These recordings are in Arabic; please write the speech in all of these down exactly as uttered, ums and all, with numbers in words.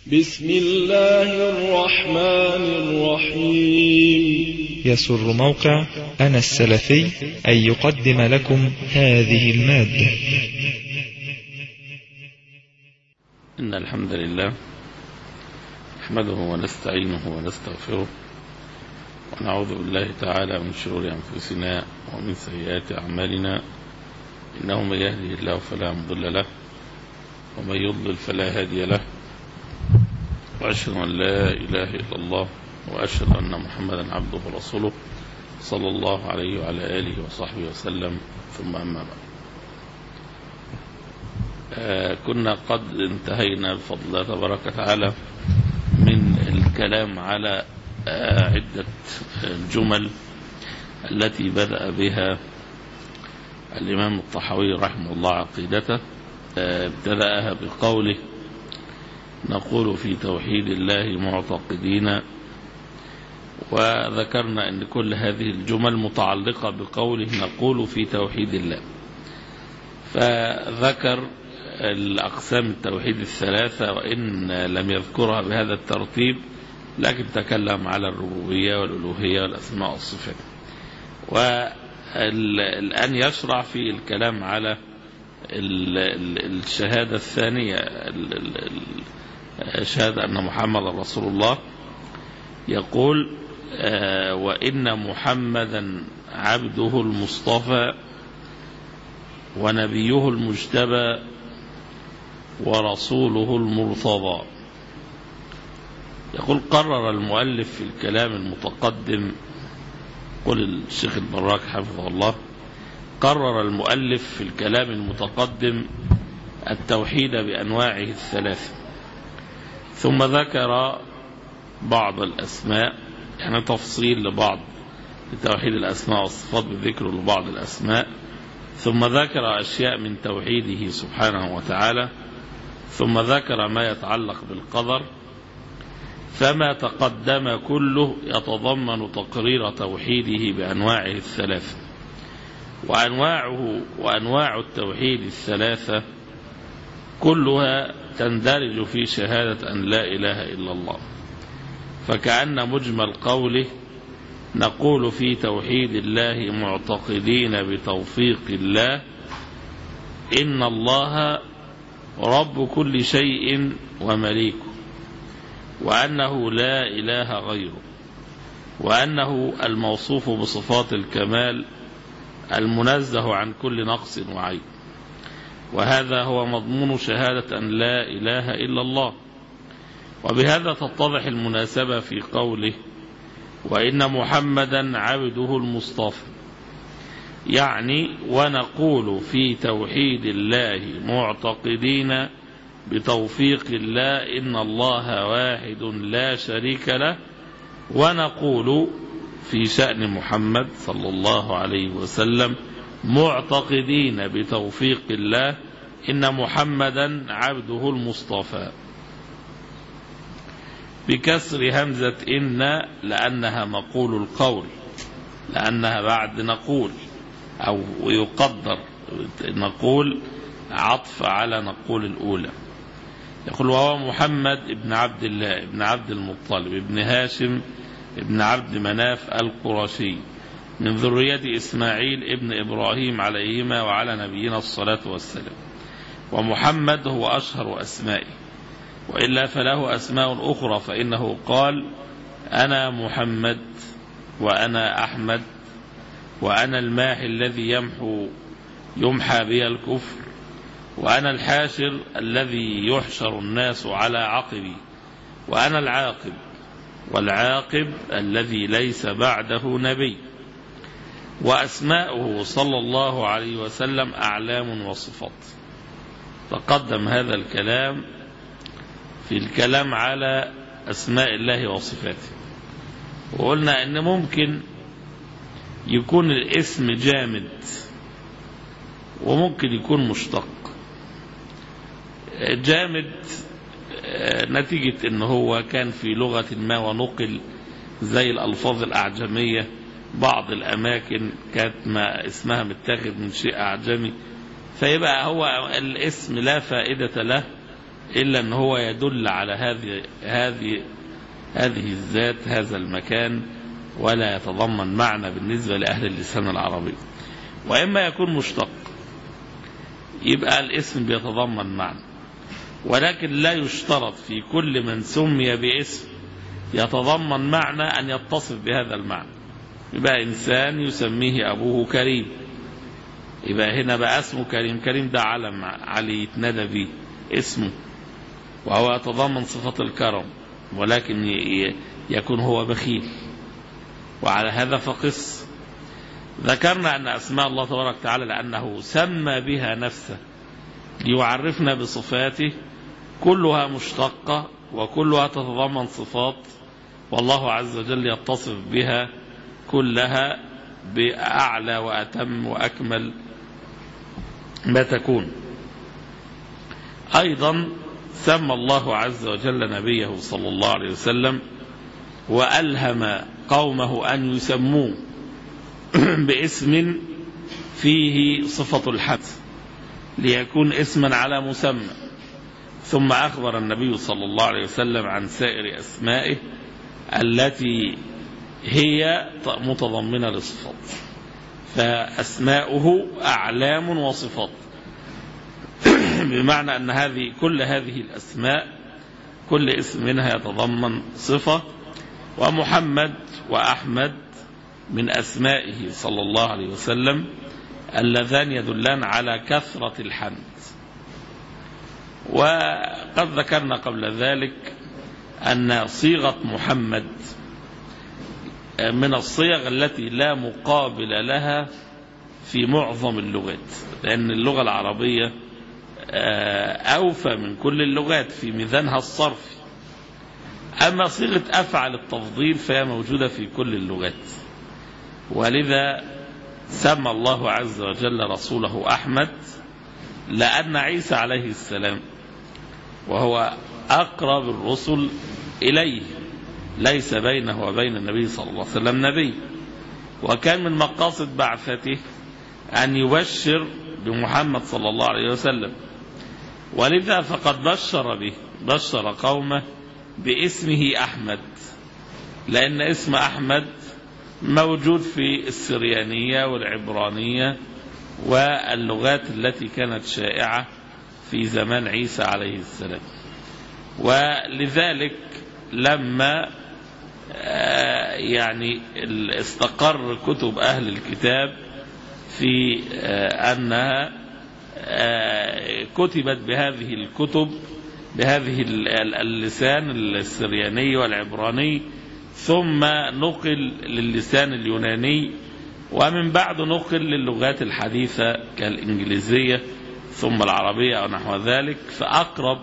بسم الله الرحمن الرحيم. يسر موقع أنا السلفي أن يقدم لكم هذه المادة. إن الحمد لله نحمده ونستعينه ونستغفره ونعوذ بالله تعالى من شرور أنفسنا ومن سيئات أعمالنا، إنه من يهده الله فلا مضل له ومن يضلل فلا هادي له، وأشهد أن لا إله إلا الله وأشهد أن محمدا عبده ورسوله صلى الله عليه وعلى آله وصحبه وسلم، ثم أما بعد. آه كنا قد انتهينا بفضل الله تبارك وتعالى من الكلام على آه عدة الجمل التي بدأ بها الإمام الطحاوي رحمه الله عقيدته. آه ابتدأها بقوله: نقول في توحيد الله معتقدين، وذكرنا أن كل هذه الجمل متعلقة بقوله نقول في توحيد الله، فذكر الأقسام التوحيد الثلاثة وإن لم يذكرها بهذا الترتيب، لكن تكلم على الربوبية والألوهية والأسماء والصفات. والآن يشرع في الكلام على الشهادة الثانية، شهادة أن محمد رسول الله. يقول: آه وإن محمدا عبده المصطفى ونبيه المجتبى ورسوله المرتضى. يقول: قرر المؤلف في الكلام المتقدم، قل الشيخ البراك حفظه الله، قرر المؤلف في الكلام المتقدم التوحيد بأنواعه الثلاثة، ثم ذكر بعض الأسماء، يعني تفصيل لبعض لتوحيد الأسماء والصفات بذكر لبعض الأسماء، ثم ذكر أشياء من توحيده سبحانه وتعالى، ثم ذكر ما يتعلق بالقدر. فما تقدم كله يتضمن تقرير توحيده بأنواعه الثلاثة، وأنواعه وأنواع التوحيد الثلاثة كلها تندرج في شهادة أن لا إله إلا الله. فكأن مجمل قوله نقول في توحيد الله معتقدين بتوفيق الله إن الله رب كل شيء ومليكه، وأنه لا إله غيره، وأنه الموصوف بصفات الكمال المنزه عن كل نقص وعيب. وهذا هو مضمون شهادة أن لا إله إلا الله. وبهذا تتضح المناسبة في قوله وإن محمدا عبده المصطفى، يعني ونقول في توحيد الله معتقدين بتوفيق الله إن الله واحد لا شريك له، ونقول في شأن محمد صلى الله عليه وسلم معتقدين بتوفيق الله إن محمدا عبده المصطفى، بكسر همزة إن لأنها مقول القول، لأنها بعد نقول، أو يقدر نقول عطف على نقول الأولى. يقول: وهو محمد ابن عبد الله ابن عبد المطلب ابن هاشم ابن عبد مناف القرشي من ذرية إسماعيل ابن إبراهيم عليهما وعلى نبينا الصلاة والسلام. ومحمد هو أشهر أسمائه، وإلا فله أسماء أخرى، فإنه قال: أنا محمد، وأنا أحمد، وأنا الماحي الذي يمحو يمحى بي الكفر، وأنا الحاشر الذي يحشر الناس على عقبي، وأنا العاقب، والعاقب الذي ليس بعده نبي. وأسماؤه صلى الله عليه وسلم أعلام وصفات. تقدم هذا الكلام في الكلام على أسماء الله وصفاته، وقلنا أن ممكن يكون الاسم جامد وممكن يكون مشتق. جامد نتيجة أنه هو كان في لغة ما ونقل، زي الألفاظ الأعجمية، بعض الأماكن كانت ما اسمها متاخد من شيء أعجمي، فيبقى هو الاسم لا فائدة له إلا أن هو يدل على هذه هذه هذه الذات، هذا المكان، ولا يتضمن معنى بالنسبة لأهل اللسان العربي. وإما يكون مشتق يبقى الاسم بيتضمن معنى، ولكن لا يشترط في كل من سمي باسم يتضمن معنى أن يتصف بهذا المعنى. يبقى إنسان يسميه أبوه كريم، يبقى هنا بقى اسمه كريم، كريم ده علم علي يتندى به اسمه، وهو يتضمن صفة الكرم، ولكن يكون هو بخيل. وعلى هذا فقس. ذكرنا أن أسماء الله تبارك وتعالى لأنه سمى بها نفسه ليعرفنا بصفاته كلها مشتقة وكلها تتضمن صفات، والله عز وجل يتصف بها كلها بأعلى وأتم وأكمل ما تكون. أيضا سمى الله عز وجل نبيه صلى الله عليه وسلم وألهم قومه أن يسموه باسم فيه صفة الحمد ليكون اسما على مسمى. ثم أخبر النبي صلى الله عليه وسلم عن سائر أسمائه التي هي متضمنة للصفات، فأسماؤه أعلام وصفات، بمعنى أن هذه كل هذه الأسماء كل اسم منها يتضمن صفة. ومحمد وأحمد من أسمائه صلى الله عليه وسلم اللذان يدلان على كثرة الحمد. وقد ذكرنا قبل ذلك أن صيغة محمد من الصيغ التي لا مقابل لها في معظم اللغات، لأن اللغة العربية أوفى من كل اللغات في ميزانها الصرفي. أما صيغة أفعل التفضيل فهي موجودة في كل اللغات، ولذا سمى الله عز وجل رسوله أحمد، لأن عيسى عليه السلام وهو أقرب الرسل إليه ليس بينه وبين النبي صلى الله عليه وسلم نبي، وكان من مقاصد بعثته أن يبشر بمحمد صلى الله عليه وسلم، ولذا فقد بشر به بشر قومه باسمه أحمد، لأن اسم أحمد موجود في السريانية والعبرانية واللغات التي كانت شائعة في زمان عيسى عليه السلام. ولذلك لما يعني استقر كتب أهل الكتاب في أنها كتبت بهذه الكتب بهذه اللسان السرياني والعبراني، ثم نقل للسان اليوناني، ومن بعد نقل للغات الحديثة كالإنجليزية ثم العربية ونحو ذلك. فأقرب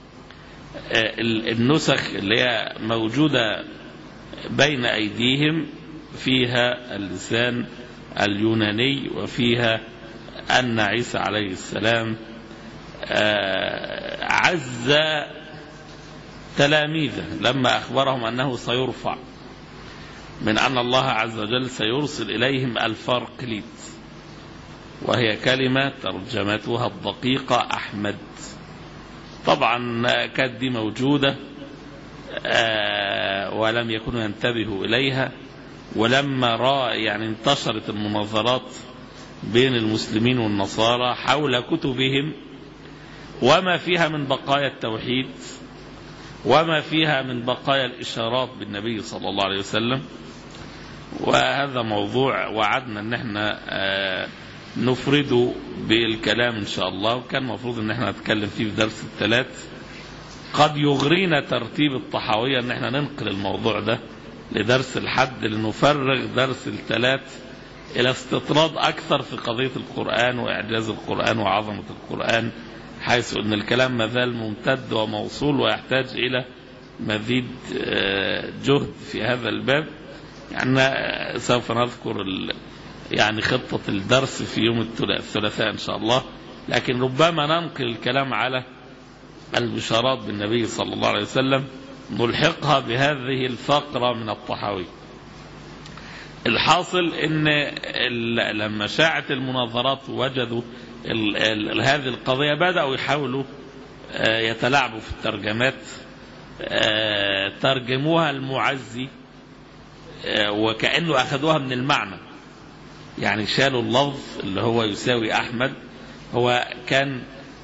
النسخ اللي هي موجودة بين أيديهم فيها اللسان اليوناني، وفيها أن عيسى عليه السلام عز تلاميذه لما أخبرهم أنه سيرفع، من أن الله عز وجل سيرسل إليهم الفارقليط، وهي كلمة ترجمتها الدقيقة أحمد. طبعا كانت دي موجودة ولم يكونوا ينتبهوا إليها، ولما رأى يعني انتشرت المناظرات بين المسلمين والنصارى حول كتبهم وما فيها من بقايا التوحيد وما فيها من بقايا الإشارات بالنبي صلى الله عليه وسلم. وهذا موضوع وعدنا ان احنا نفرده بالكلام ان شاء الله، وكان مفروض ان احنا نتكلم فيه في درس الثلاث. قد يغرينا ترتيب الطحاوية ان احنا ننقل الموضوع ده لدرس الحد لنفرغ درس الثلاث الى استطراد اكثر في قضية القرآن واعجاز القرآن وعظمة القرآن، حيث ان الكلام مازال ممتد وموصول ويحتاج الى مزيد جهد في هذا الباب. يعني سوف نذكر يعني خطة الدرس في يوم الثلاثاء إن شاء الله، لكن ربما ننقل الكلام على البشارات بالنبي صلى الله عليه وسلم نلحقها بهذه الفقرة من الطحاوي. الحاصل ان لما شاعت المناظرات وجدوا ال ال هذه القضية بدأوا يحاولوا يتلاعبوا في الترجمات ترجموها المعزي وكأنه أخذوها من المعنى، يعني شالوا اللفظ اللي هو يساوي أحمد. هو كان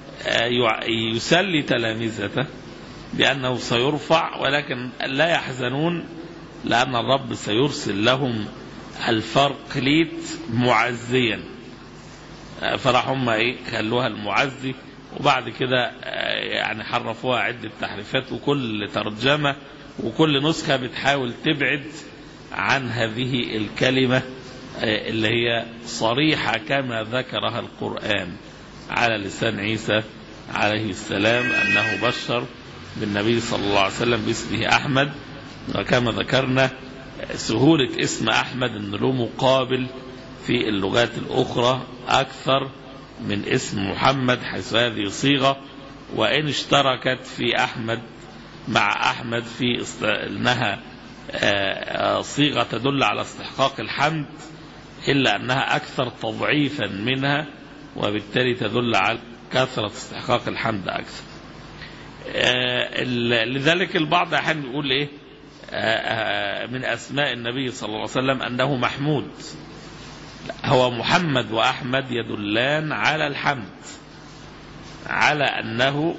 يسلي تلامذته بأنه سيرفع، ولكن لا يحزنون لأن الرب سيرسل لهم الفرقليط معزيا، فراح هم ايه خلوها المعزي، وبعد كده يعني حرفوها عدة تحريفات، وكل ترجمة وكل نسخة بتحاول تبعد عن هذه الكلمة اللي هي صريحة كما ذكرها القرآن على لسان عيسى عليه السلام أنه بشر بالنبي صلى الله عليه وسلم باسمه أحمد. وكما ذكرنا سهولة اسم أحمد أنه له مقابل في اللغات الأخرى أكثر من اسم محمد، حيث هذه صيغة وإن اشتركت في أحمد مع أحمد في أنها صيغة تدل على استحقاق الحمد، إلا أنها أكثر تضعيفا منها، وبالتالي تدل على كثرة استحقاق الحمد أكثر. لذلك البعض أحيانا يقول إيه من أسماء النبي صلى الله عليه وسلم أنه محمود. هو محمد وأحمد يدلان على الحمد، على أنه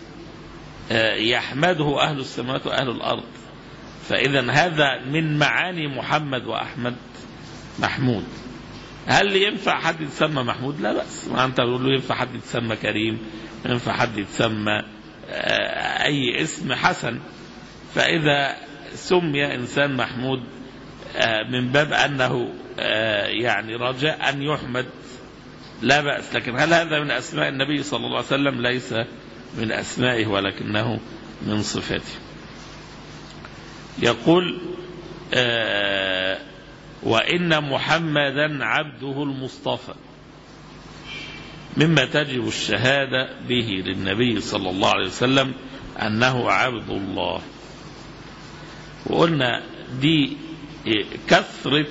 يحمده أهل السماوات وأهل الأرض، فإذا هذا من معاني محمد وأحمد محمود. هل ينفع حد يتسمى محمود؟ لا بأس، ما أنت بقول له ينفع حد يتسمى كريم، ينفع حد يتسمى أي اسم حسن. فإذا سمي إنسان محمود من باب أنه يعني رجاء أن يحمد لا بأس، لكن هل هذا من أسماء النبي صلى الله عليه وسلم؟ ليس من أسمائه ولكنه من صفاته. يقول وإن محمدا عبده المصطفى، مما تجب الشهادة به للنبي صلى الله عليه وسلم أنه عبد الله. وقلنا دي كثرة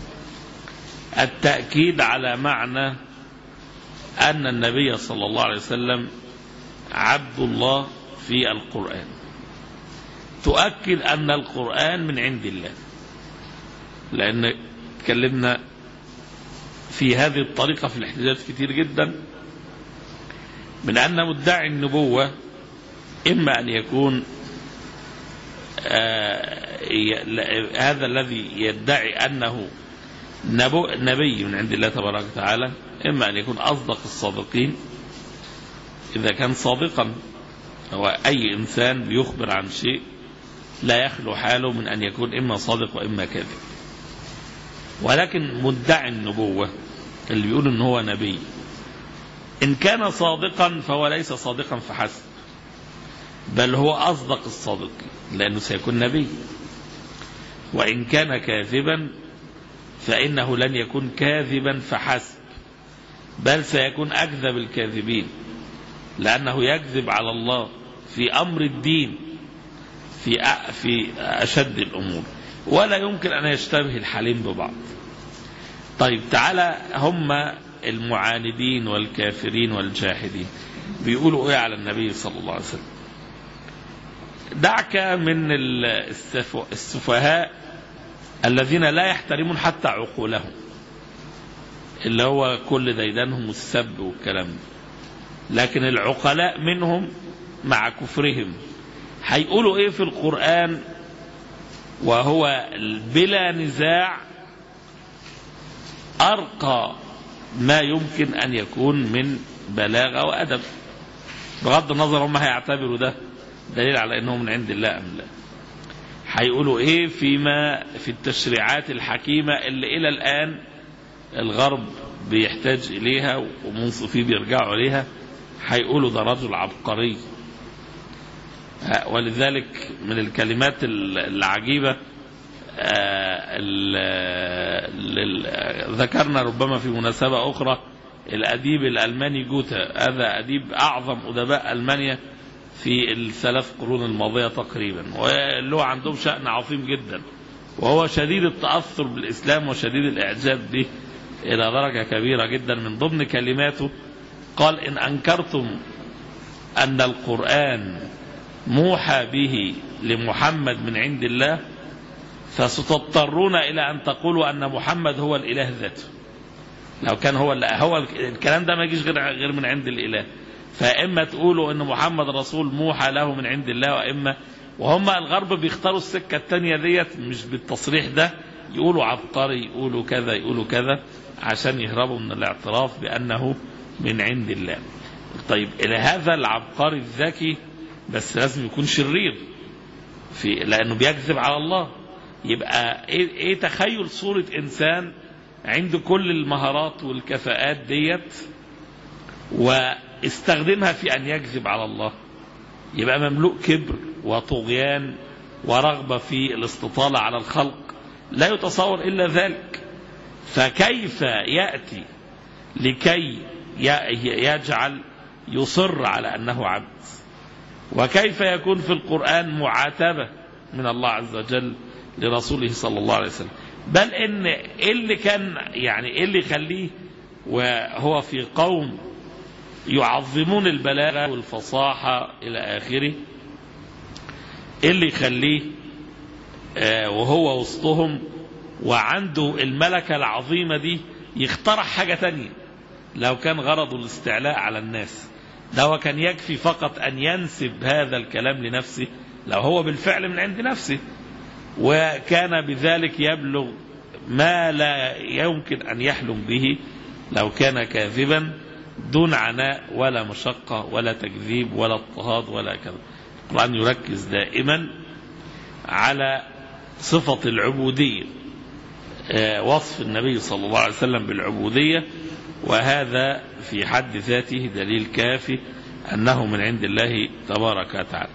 التأكيد على معنى أن النبي صلى الله عليه وسلم عبد الله في القرآن، تؤكد أن القرآن من عند الله، لأن تكلمنا في هذه الطريقة في الاحتجاج كتير جدا من أن مدعي النبوة إما أن يكون آه هذا الذي يدعي أنه نبي من عند الله تبارك وتعالى، إما أن يكون أصدق الصادقين إذا كان صادقا. هو أي إنسان بيخبر عن شيء لا يخلو حاله من أن يكون إما صادق وإما كاذب، ولكن مدعي النبوة اللي بيقول إن هو نبي إن كان صادقا فهو ليس صادقا فحسب، بل هو أصدق الصادقين لأنه سيكون نبي. وإن كان كاذبا فإنه لن يكون كاذبا فحسب، بل سيكون أكذب الكاذبين، لأنه يكذب على الله في أمر الدين في في أشد الأمور، ولا يمكن أن يشتبه الحالين ببعض. طيب تعالى هم المعاندين والكافرين والجاحدين بيقولوا إيه على النبي صلى الله عليه وسلم؟ دعك من السفهاء الذين لا يحترمون حتى عقولهم، اللي هو كل ديدانهم السب والكلام ده، لكن العقلاء منهم مع كفرهم هيقولوا ايه في القرآن وهو بلا نزاع أرقى ما يمكن أن يكون من بلاغة وأدب، بغض النظر هم هيعتبروا ده دليل على أنه من عند الله أم لا. هيقولوا إيه فيما في التشريعات الحكيمة اللي إلى الآن الغرب بيحتاج إليها ومنصفين بيرجعوا إليها؟ هيقولوا ده رجل عبقري. ولذلك من الكلمات العجيبة ذكرنا ربما في مناسبة أخرى الأديب الألماني جوتا، هذا أديب أعظم أدباء ألمانيا في الثلاث قرون الماضية تقريبا، وله عندهم شأن عظيم جدا، وهو شديد التأثر بالإسلام وشديد الإعجاب به إلى درجة كبيرة جدا. من ضمن كلماته قال إن أنكرتم أن القرآن موحى به لمحمد من عند الله، فستضطرون إلى أن تقولوا أن محمد هو الإله ذاته. لو كان هو هو الكلام ده ما يجيش غير غير من عند الإله، فإما تقولوا أن محمد رسول موحى له من عند الله، وإما وهم الغرب بيختاروا السكة التانية ديت مش بالتصريح ده، يقولوا عبقري، يقولوا كذا، يقولوا كذا، عشان يهربوا من الاعتراف بأنه من عند الله. طيب إلى هذا العبقري الذكي بس لازم يكون شرير في لأنه بيكذب على الله. يبقى إيه, إيه تخيل صورة إنسان عنده كل المهارات والكفاءات ديت واستخدمها في أن يكذب على الله، يبقى مملوء كبر وطغيان ورغبة في الاستطالة على الخلق، لا يتصور إلا ذلك. فكيف يأتي لكي يجعل يصر على أنه عبد؟ وكيف يكون في القرآن معاتبة من الله عز وجل لرسوله صلى الله عليه وسلم؟ بل إن اللي كان يعني اللي يخليه وهو في قوم يعظمون البلاغة والفصاحة إلى آخره، اللي يخليه وهو وسطهم وعنده الملكة العظيمة دي يخترع حاجة تانية. لو كان غرضه الاستعلاء على الناس، ده هو كان يكفي فقط أن ينسب هذا الكلام لنفسه لو هو بالفعل من عند نفسه، وكان بذلك يبلغ ما لا يمكن أن يحلم به لو كان كاذبا دون عناء ولا مشقة ولا تكذيب ولا اضطهاد ولا كذا. القرآن يركز دائما على صفة العبودية، وصف النبي صلى الله عليه وسلم بالعبودية، وهذا في حد ذاته دليل كافي أنه من عند الله تبارك وتعالى.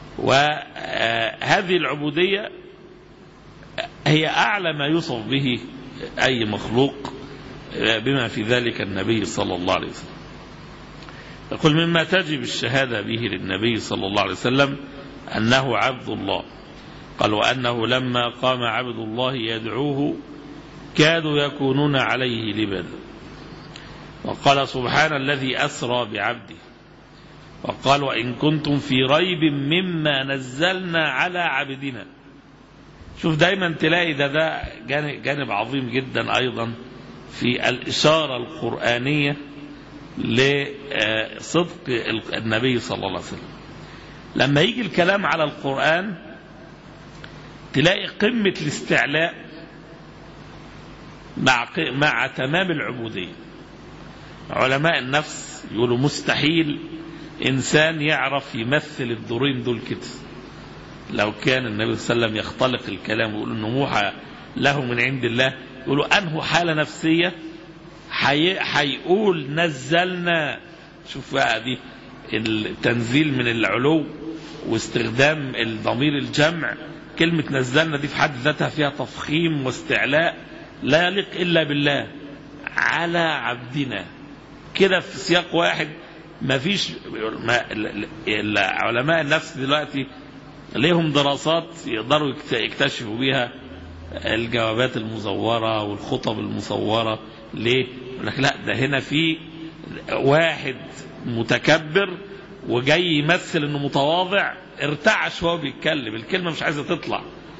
وهذه العبودية هي أعلى ما يوصف به أي مخلوق، بما في ذلك النبي صلى الله عليه وسلم. يقول مما تجب الشهادة به للنبي صلى الله عليه وسلم أنه عبد الله. قال وأنه لما قام عبد الله يدعوه كادوا يكونون عليه لبدا. وقال سبحان الذي أسرى بعبده. وقال وإن كنتم في ريب مما نزلنا على عبدنا. شوف دايما تلاقي ده ده جانب عظيم جدا أيضا في الإشارة القرآنية لصدق النبي صلى الله عليه وسلم. لما يجي الكلام على القرآن تلاقي قمة الاستعلاء مع مع تمام العبودية. علماء النفس يقولوا مستحيل إنسان يعرف يمثل الدورين دول كده. لو كان النبي صلى الله عليه وسلم يختلق الكلام ويقول إنه موحى له من عند الله، يقولوا أنه حالة نفسية حيقول نزلنا. شوف بقى دي التنزيل من العلو واستخدام الضمير الجمع. كلمة نزلنا دي في حد ذاتها فيها تفخيم واستعلاء لا يليق إلا بالله على عبدنا كده في سياق واحد. ما فيش ما علماء النفس دلوقتي ليهم دراسات يقدروا يكتشفوا بيها الجوابات المزورة والخطب المصورة. ليه؟ لك لا ده هنا في واحد متكبر وجاي يمثل انه متواضع، ارتعش وهو بيتكلم، الكلمة مش عايزة تطلع.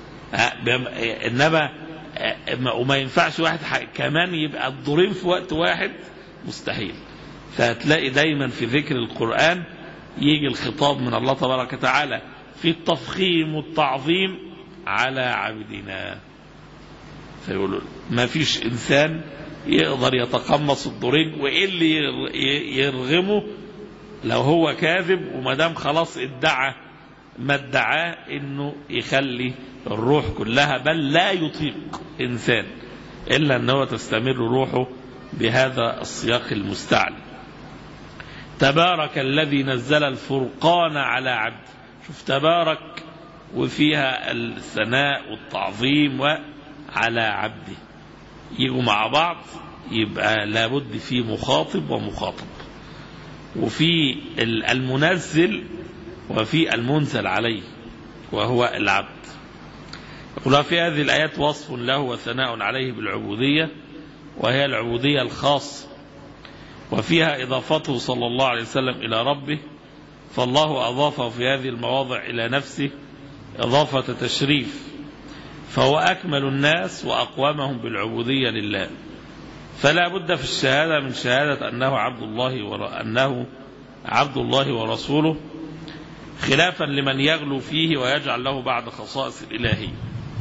انما وما ينفعش واحد كمان يبقى الدورين في وقت واحد، مستحيل. فهتلاقي دايما في ذكر القرآن يجي الخطاب من الله تبارك وتعالى في التفخيم والتعظيم على عبدنا. فيقولوا ما فيش إنسان يقدر يتقمص الدورين، وإيه اللي يرغمه لو هو كاذب وما دام خلاص ادعى ما ادعاه انه يخلي الروح كلها، بل لا يطيق إنسان إلا أنه تستمر روحه بهذا السياق المستعلي. تبارك الذي نزل الفرقان على عبده. شوف تبارك وفيها الثناء والتعظيم وعلى عبده يجوا مع بعض، يبقى لابد في مخاطب ومخاطب، وفي المنزل وفي المنزل عليه وهو العبد. يقول في هذه الآيات وصف له وثناء عليه بالعبودية، وهي العبودية الخاصة، وفيها إضافته صلى الله عليه وسلم إلى ربه، فالله أضافه في هذه المواضع إلى نفسه إضافة تشريف، فهو أكمل الناس وأقومهم بالعبودية لله، فلا بد في الشهادة من شهادة أنه عبد الله وأنه عبد الله ورسوله، خلافا لمن يغلو فيه ويجعل له بعد خصائص الإلهية.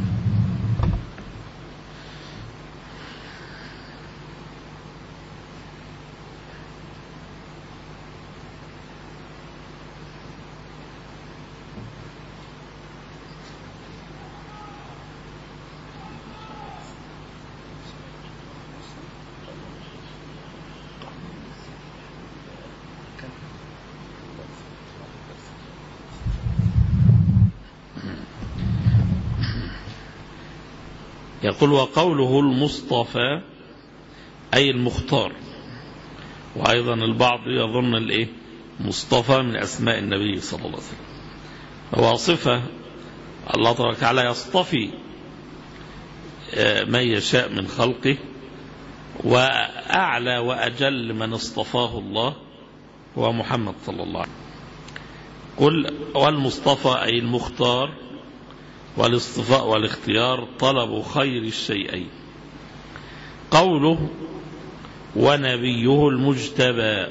يقول وقوله المصطفى أي المختار، وأيضا البعض يظن الإيه مصطفى من أسماء النبي صلى الله عليه وسلم، هو صفة الله تبارك وتعالى يصطفي من يشاء من خلقه، وأعلى وأجل من اصطفاه الله هو محمد صلى الله عليه وسلم. قل والمصطفى أي المختار، والاصطفاء والاختيار طلب خير الشيئين. قوله ونبيه المجتبى،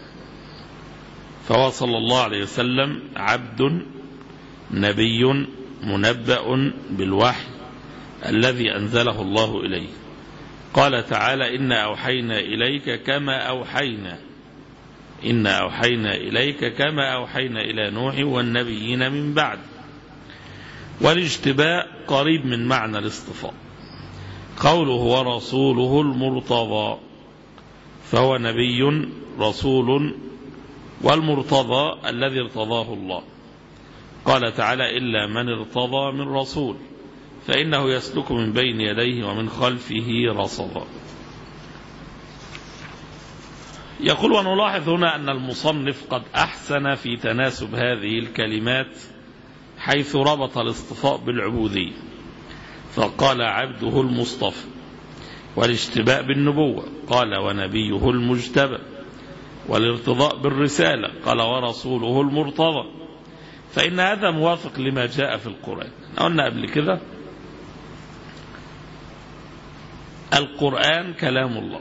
فهو صلى الله عليه وسلم عبد نبي منبأ بالوحي الذي أنزله الله إليه. قال تعالى إنا أوحينا إليك كما أوحينا إنا أوحينا إليك كما أوحينا إلى نوح والنبيين من بعد. والاجتباء قريب من معنى الاصطفاء. قوله ورسوله المرتضى، فهو نبي رسول، والمرتضى الذي ارتضاه الله. قال تعالى إلا من ارتضى من رسول فإنه يسلك من بين يديه ومن خلفه رصدا. يقول ونلاحظ هنا أن المصنف قد أحسن في تناسب هذه الكلمات، حيث ربط الاصطفاء بالعبودية، فقال عبده المصطفى، والاشتباء بالنبوة قال ونبيه المجتبى، والارتضاء بالرسالة قال ورسوله المرتضى، فإن هذا موافق لما جاء في القرآن. قلنا قبل كده القرآن كلام الله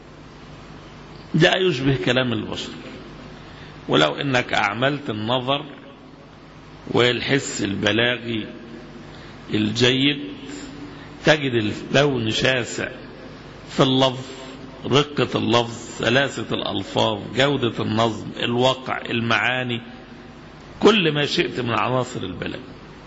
لا يشبه كلام البشر، ولو انك اعملت النظر والحس البلاغي الجيد تجد اللون شاسع في اللفظ، رقة اللفظ، سلاسة الألفاظ، جودة النظم، الوقع، المعاني، كل ما شئت من عناصر البلاغ.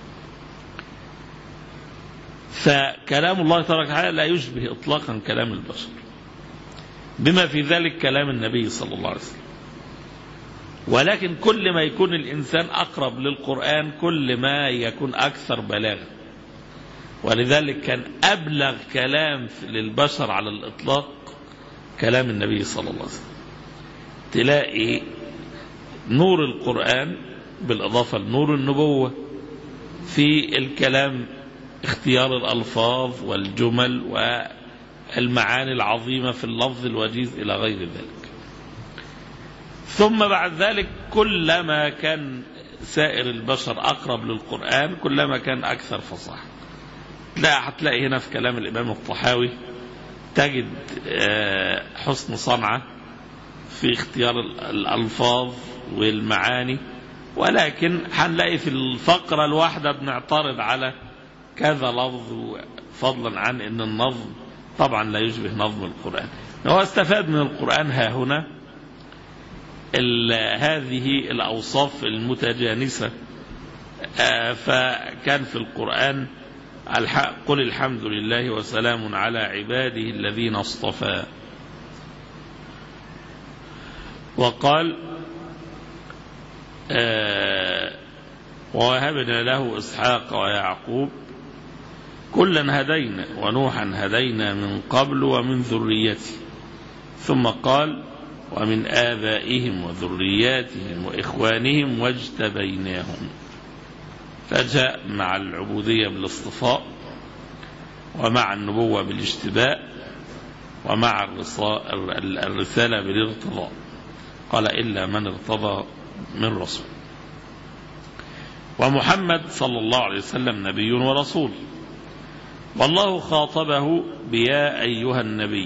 فكلام الله تبارك وتعالى لا يشبه إطلاقا كلام البشر، بما في ذلك كلام النبي صلى الله عليه وسلم. ولكن كل ما يكون الإنسان أقرب للقرآن كل ما يكون أكثر بلاغا، ولذلك كان أبلغ كلام للبشر على الإطلاق كلام النبي صلى الله عليه وسلم. تلاقي نور القرآن بالإضافة لنور النبوة في الكلام، اختيار الألفاظ والجمل والمعاني العظيمة في اللفظ الوجيز إلى غير ذلك. ثم بعد ذلك كلما كان سائر البشر أقرب للقرآن كلما كان أكثر فصاحة. لا هتلاقي هنا في كلام الإمام الطحاوي تجد حسن صنعة في اختيار الألفاظ والمعاني، ولكن هنلاقي في الفقرة الواحدة بنعترض على كذا لفظ، فضلا عن أن النظم طبعا لا يشبه نظم القرآن. هو استفاد من القرآن ها هنا هذه الأوصاف المتجانسة، فكان في القرآن قل الحمد لله وسلام على عباده الذين اصطفى، وقال ووهبنا له إسحاق ويعقوب كلا هدينا ونوحا هدينا من قبل ومن ذريته، ثم قال ومن آبائهم وذرياتهم وإخوانهم واجتبيناهم. فجاء مع العبودية بالاصطفاء، ومع النبوة بالاجتباء، ومع الرسالة بالارتضاء. قال إلا من ارتضى من رسول. ومحمد صلى الله عليه وسلم نبي ورسول، والله خاطبه بيا أيها النبي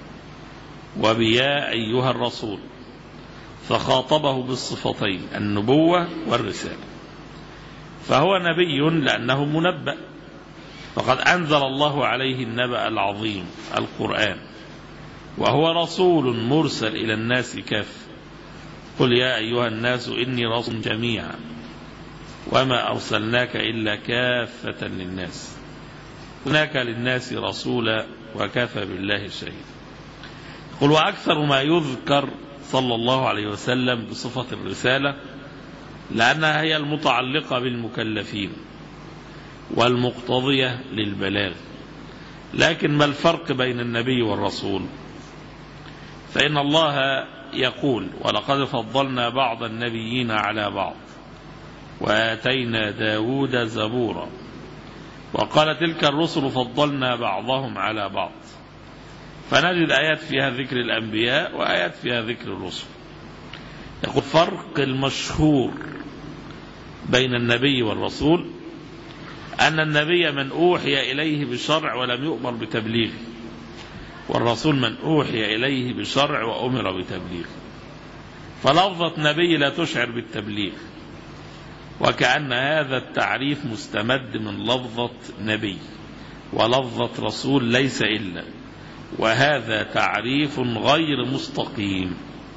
وبيا أيها الرسول، فخاطبه بالصفتين النبوة والرسالة. فهو نبي لأنه منبأ، فقد أنزل الله عليه النبأ العظيم القرآن، وهو رسول مرسل إلى الناس كافة. قل يا أيها الناس إني رسول جميعا وما أرسلناك إلا كافة للناس، هناك للناس رسولا وكفى بالله شهيدا. قل وأكثر ما يذكر صلى الله عليه وسلم بصفة الرسالة لأنها هي المتعلقة بالمكلفين والمقتضية للبلاغ. لكن ما الفرق بين النبي والرسول؟ فإن الله يقول ولقد فضلنا بعض النبيين على بعض وآتينا داود زبورا، وقال تلك الرسل فضلنا بعضهم على بعض. فنجد آيات فيها ذكر الأنبياء وآيات فيها ذكر الرسل. يقول فرق المشهور بين النبي والرسول أن النبي من أوحي إليه بشرع ولم يؤمر بتبليغه، والرسول من أوحي إليه بشرع وأمر بتبليغه. فلفظة نبي لا تشعر بالتبليغ، وكأن هذا التعريف مستمد من لفظة نبي، ولفظة رسول ليس إلا، وهذا تعريف غير مستقيم.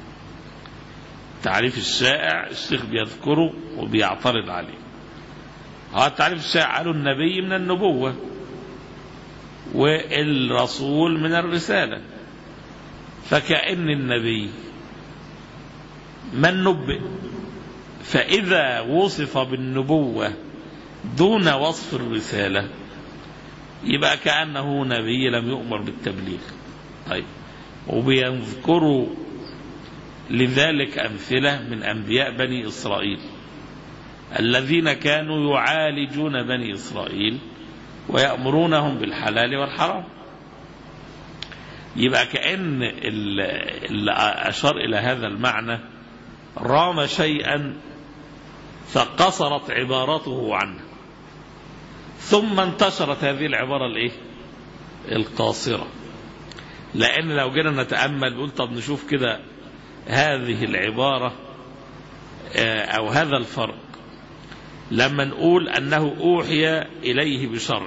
تعريف الشائع الشيخ بيذكره وبيعترض عليه. هذا التعريف الشائع قالوا النبي من النبوة والرسول من الرسالة، فكأن النبي من نبئ، فإذا وصف بالنبوة دون وصف الرسالة يبقى كأنه نبي لم يؤمر بالتبليغ. طيب، وبيذكروا لذلك أمثلة من أنبياء بني إسرائيل الذين كانوا يعالجون بني إسرائيل ويأمرونهم بالحلال والحرام. يبقى كأن اللي أشار إلى هذا المعنى رام شيئا فقصرت عبارته عنه، ثم انتشرت هذه العبارة الايه القاصرة. لأن لو جينا نتأمل نقول طب نشوف كده هذه العبارة أو هذا الفرق، لما نقول أنه أوحي إليه بشرع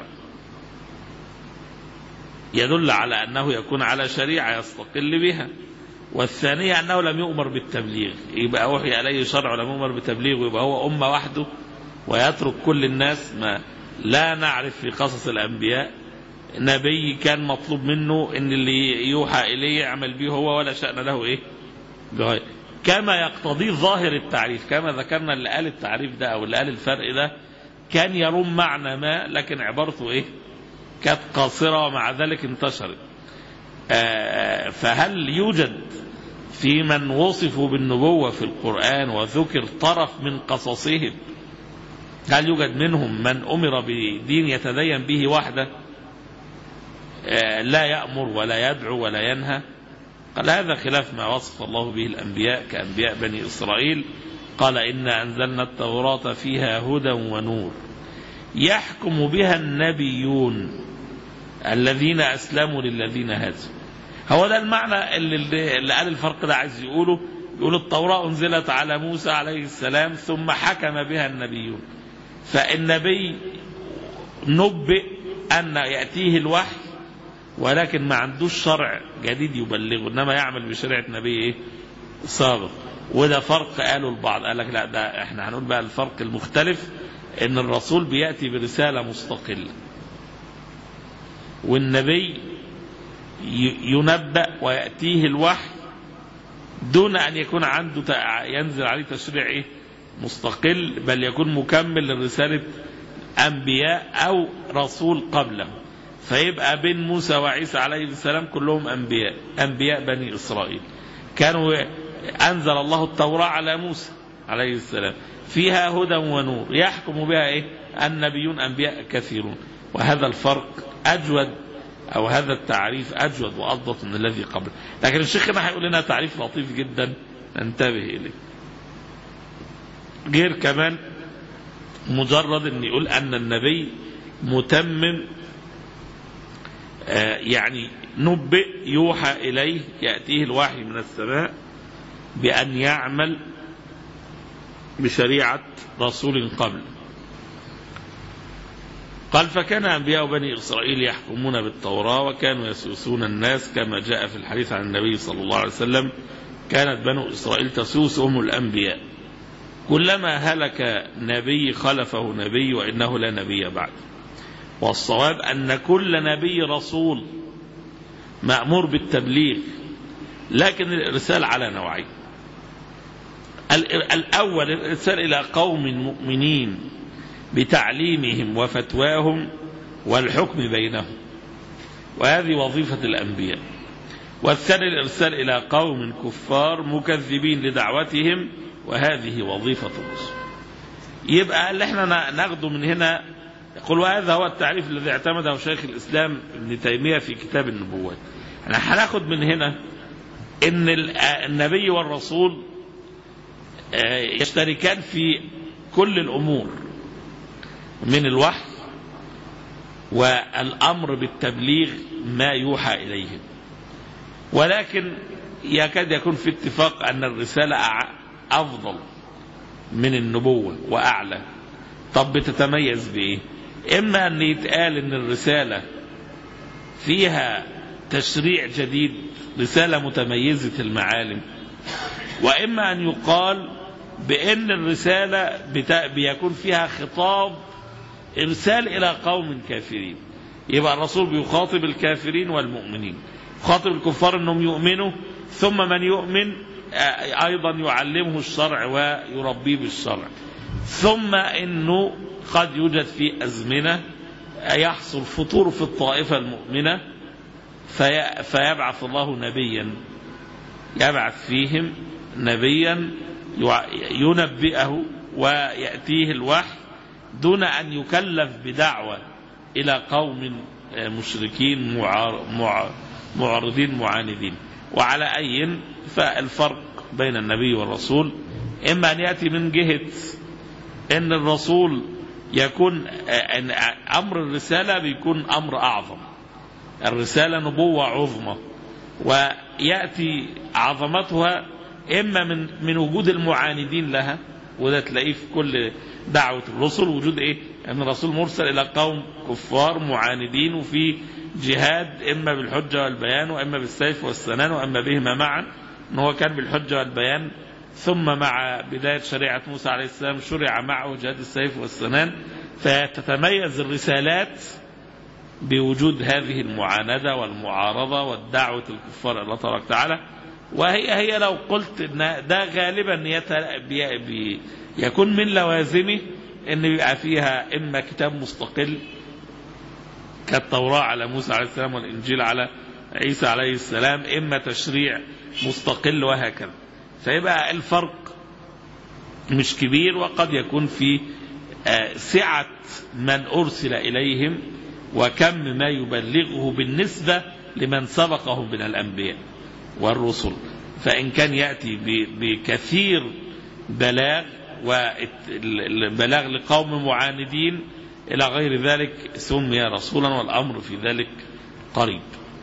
يدل على أنه يكون على شريعة يستقل بها، والثانية أنه لم يؤمر بالتبليغ. يبقى أوحي إليه شرع ولم يؤمر بالتبليغ، ويبقى هو أمة وحده ويترك كل الناس. ما لا نعرف في قصص الأنبياء نبي كان مطلوب منه أن اللي يوحى إليه يعمل به هو ولا شأن له إيه بغير، كما يقتضي ظاهر التعريف. كما ذكرنا اللي قال التعريف ده أو اللي قال الفرق ده كان يروم معنى ما، لكن عبارته إيه كانت قاصرة ومع ذلك انتشرت. آه فهل يوجد في من وصفوا بالنبوة في القرآن وذكر طرف من قصصهم، هل يوجد منهم من أمر بدين يتدين به وحده آه لا يأمر ولا يدعو ولا ينهى؟ قال هذا خلاف ما وصف الله به الأنبياء كأنبياء بني إسرائيل. قال إنا أنزلنا التوراة فيها هدى ونور يحكم بها النبيون الذين أسلموا للذين هادوا. هو ده المعنى اللي, اللي قال الفرق ده عايز يقوله. يقول التوراة أنزلت على موسى عليه السلام ثم حكم بها النبيون، فالنبي نبئ أن يأتيه الوحي ولكن ما عندوش شرع جديد يبلغه، إنما يعمل بشريعة نبي إيه سابق. وده فرق قالوا البعض، قال لك لا ده احنا هنقول بقى الفرق المختلف ان الرسول بيأتي برسالة مستقلة والنبي ينبأ ويأتيه الوحي دون أن يكون عنده ينزل عليه تشريع إيه مستقل، بل يكون مكمل للرسالة أنبياء أو رسول قبله. فيبقى بين موسى وعيسى عليه السلام كلهم أنبياء أنبياء بني إسرائيل. كانوا أنزل الله التوراة على موسى عليه السلام فيها هدى ونور يحكم بها إيه النبيون أنبياء كثيرون. وهذا الفرق أجود أو هذا التعريف أجود وأضبط من الذي قبل. لكن الشيخ هنا هيقول لنا تعريف لطيف جدا ننتبه إليه. غير كمان مجرد أن يقول أن النبي متمم، يعني نبئ يوحى إليه يأتيه الوحي من السماء بأن يعمل بشريعة رسول قبل. قال فكان أنبياء بني إسرائيل يحكمون بالتوراة وكانوا يسوسون الناس كما جاء في الحديث عن النبي صلى الله عليه وسلم كانت بنو إسرائيل تسوسهم الأنبياء كلما هلك نبي خلفه نبي وإنه لا نبي بعد. والصواب أن كل نبي رسول مأمور بالتبليغ، لكن الإرسال على نوعين. الأول الإرسال إلى قوم مؤمنين بتعليمهم وفتواهم والحكم بينهم، وهذه وظيفة الأنبياء. والثاني الإرسال إلى قوم كفار مكذبين لدعوتهم، وهذه وظيفة الرسل. يبقى اللي احنا ناخده من هنا يقول وهذا هو التعريف الذي اعتمده شيخ الإسلام ابن تيمية في كتاب النبوات. احنا هناخد من هنا ان النبي والرسول يشتركان في كل الأمور من الوحي والأمر بالتبليغ ما يوحى إليهم، ولكن يكاد يكون في اتفاق أن الرسالة أفضل من النبوة وأعلى. طب بتتميز بإيه؟ إما أن يتقال أن الرسالة فيها تشريع جديد، رسالة متميزة المعالم، وإما أن يقال بأن الرسالة بيكون فيها خطاب إرسال إلى قوم كافرين. يبقى الرسول بيخاطب الكافرين والمؤمنين، يخاطب الكفار أنهم يؤمنوا، ثم من يؤمن أيضا يعلمه الشرع ويربيه بالشرع. ثم أنه قد يوجد في أزمنة يحصل فطور في الطائفة المؤمنة فيبعث الله نبيا، يبعث فيهم نبيا ينبئه ويأتيه الوحي دون أن يكلف بدعوة إلى قوم مشركين معارضين معاندين. وعلى أي فالفرق بين النبي والرسول إما أن يأتي من جهة أن الرسول يكون أن أمر الرسالة بيكون أمر أعظم، الرسالة نبوة عظمى، ويأتي عظمتها إما من من وجود المعاندين لها، وده تلاقيه في كل دعوة الرسل وجود إيه؟ أن الرسول مرسل إلى قوم كفار معاندين، وفي جهاد إما بالحجة والبيان وإما بالسيف والسنان وإما بهما معا، أنه هو كان بالحجة والبيان، ثم مع بداية شريعة موسى عليه السلام شرع معه جهاد السيف والسنان. فتتميز الرسالات بوجود هذه المعاندة والمعارضة والدعوة الكفار الله تبارك وتعالى. وهي هي لو قلت ان ده غالبا يكون من لوازمه ان يبقى فيها اما كتاب مستقل كالتوراة على موسى عليه السلام والانجيل على عيسى عليه السلام، اما تشريع مستقل وهكذا. فيبقى الفرق مش كبير، وقد يكون في سعة من أرسل إليهم وكم ما يبلغه بالنسبة لمن سبقه من الأنبياء والرسل. فإن كان يأتي بكثير بلاغ والبلاغ لقوم معاندين إلى غير ذلك سمي رسولا، والأمر في ذلك قريب.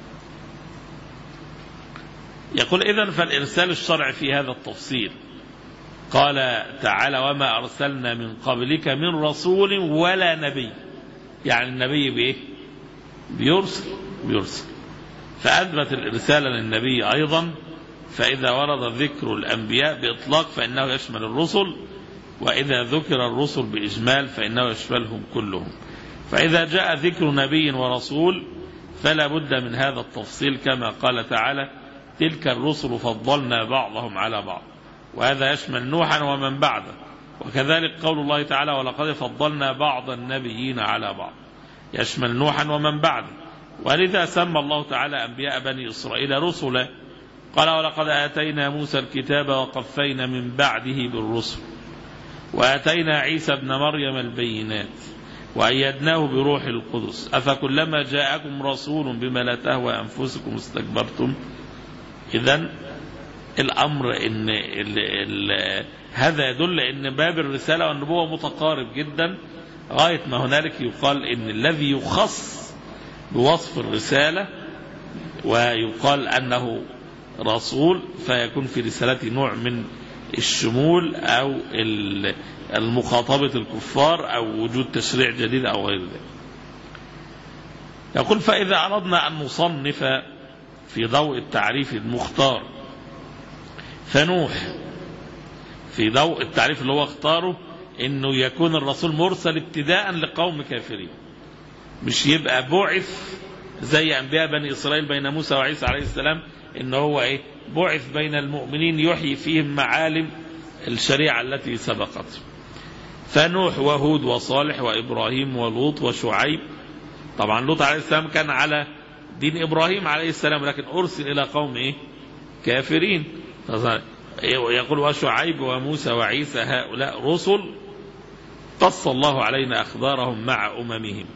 يقول إذن فالإرسال الشرعي في هذا التفصيل. قال تعالى وما أرسلنا من قبلك من رسول ولا نبي، يعني النبي بإيه؟ بيرسل بيرسل فأثبت الإرسال للنبي أيضا. فإذا ورد ذكر الأنبياء بإطلاق فإنه يشمل الرسل، وإذا ذكر الرسل بإجمال فإنه يشملهم كلهم. فإذا جاء ذكر نبي ورسول فلا بد من هذا التفصيل، كما قال تعالى تلك الرسل فضلنا بعضهم على بعض، وهذا يشمل نوحا ومن بعده. وكذلك قول الله تعالى ولقد فضلنا بعض النبيين على بعض، يشمل نوحا ومن بعده. ولذا سمى الله تعالى أنبياء بني إسرائيل رسلا، قال ولقد آتينا موسى الكتاب وقفينا من بعده بالرسل، وآتينا عيسى ابن مريم البينات وأيدناه بروح القدس، أفكلما جاءكم رسول بما لا تهوى أنفسكم استكبرتم. إذن الأمر إن ال ال هذا يدل ان باب الرسالة والنبوة متقارب جدا، غاية ما هنالك يقال ان الذي يخص بوصف الرسالة ويقال انه رسول فيكون في رسالته نوع من الشمول او المخاطبة الكفار او وجود تشريع جديد او غير ذلك. يقول فإذا أردنا أن نصنف في ضوء التعريف المختار فنوح في ضوء التعريف اللي هو اختاره انه يكون الرسول مرسل ابتداء لقوم كافرين، مش يبقى بعث زي انبياء بني اسرائيل بين موسى وعيسى عليه السلام ان هو ايه بعث بين المؤمنين يحيي فيهم معالم الشريعة التي سبقت. فنوح وهود وصالح وابراهيم ولوط وشعيب. طبعا لوط عليه السلام كان على دين ابراهيم عليه السلام لكن ارسل الى قوم ايه كافرين. يقول وشعيب وموسى وعيسى هؤلاء رسل قص الله علينا أخبارهم مع أممهم.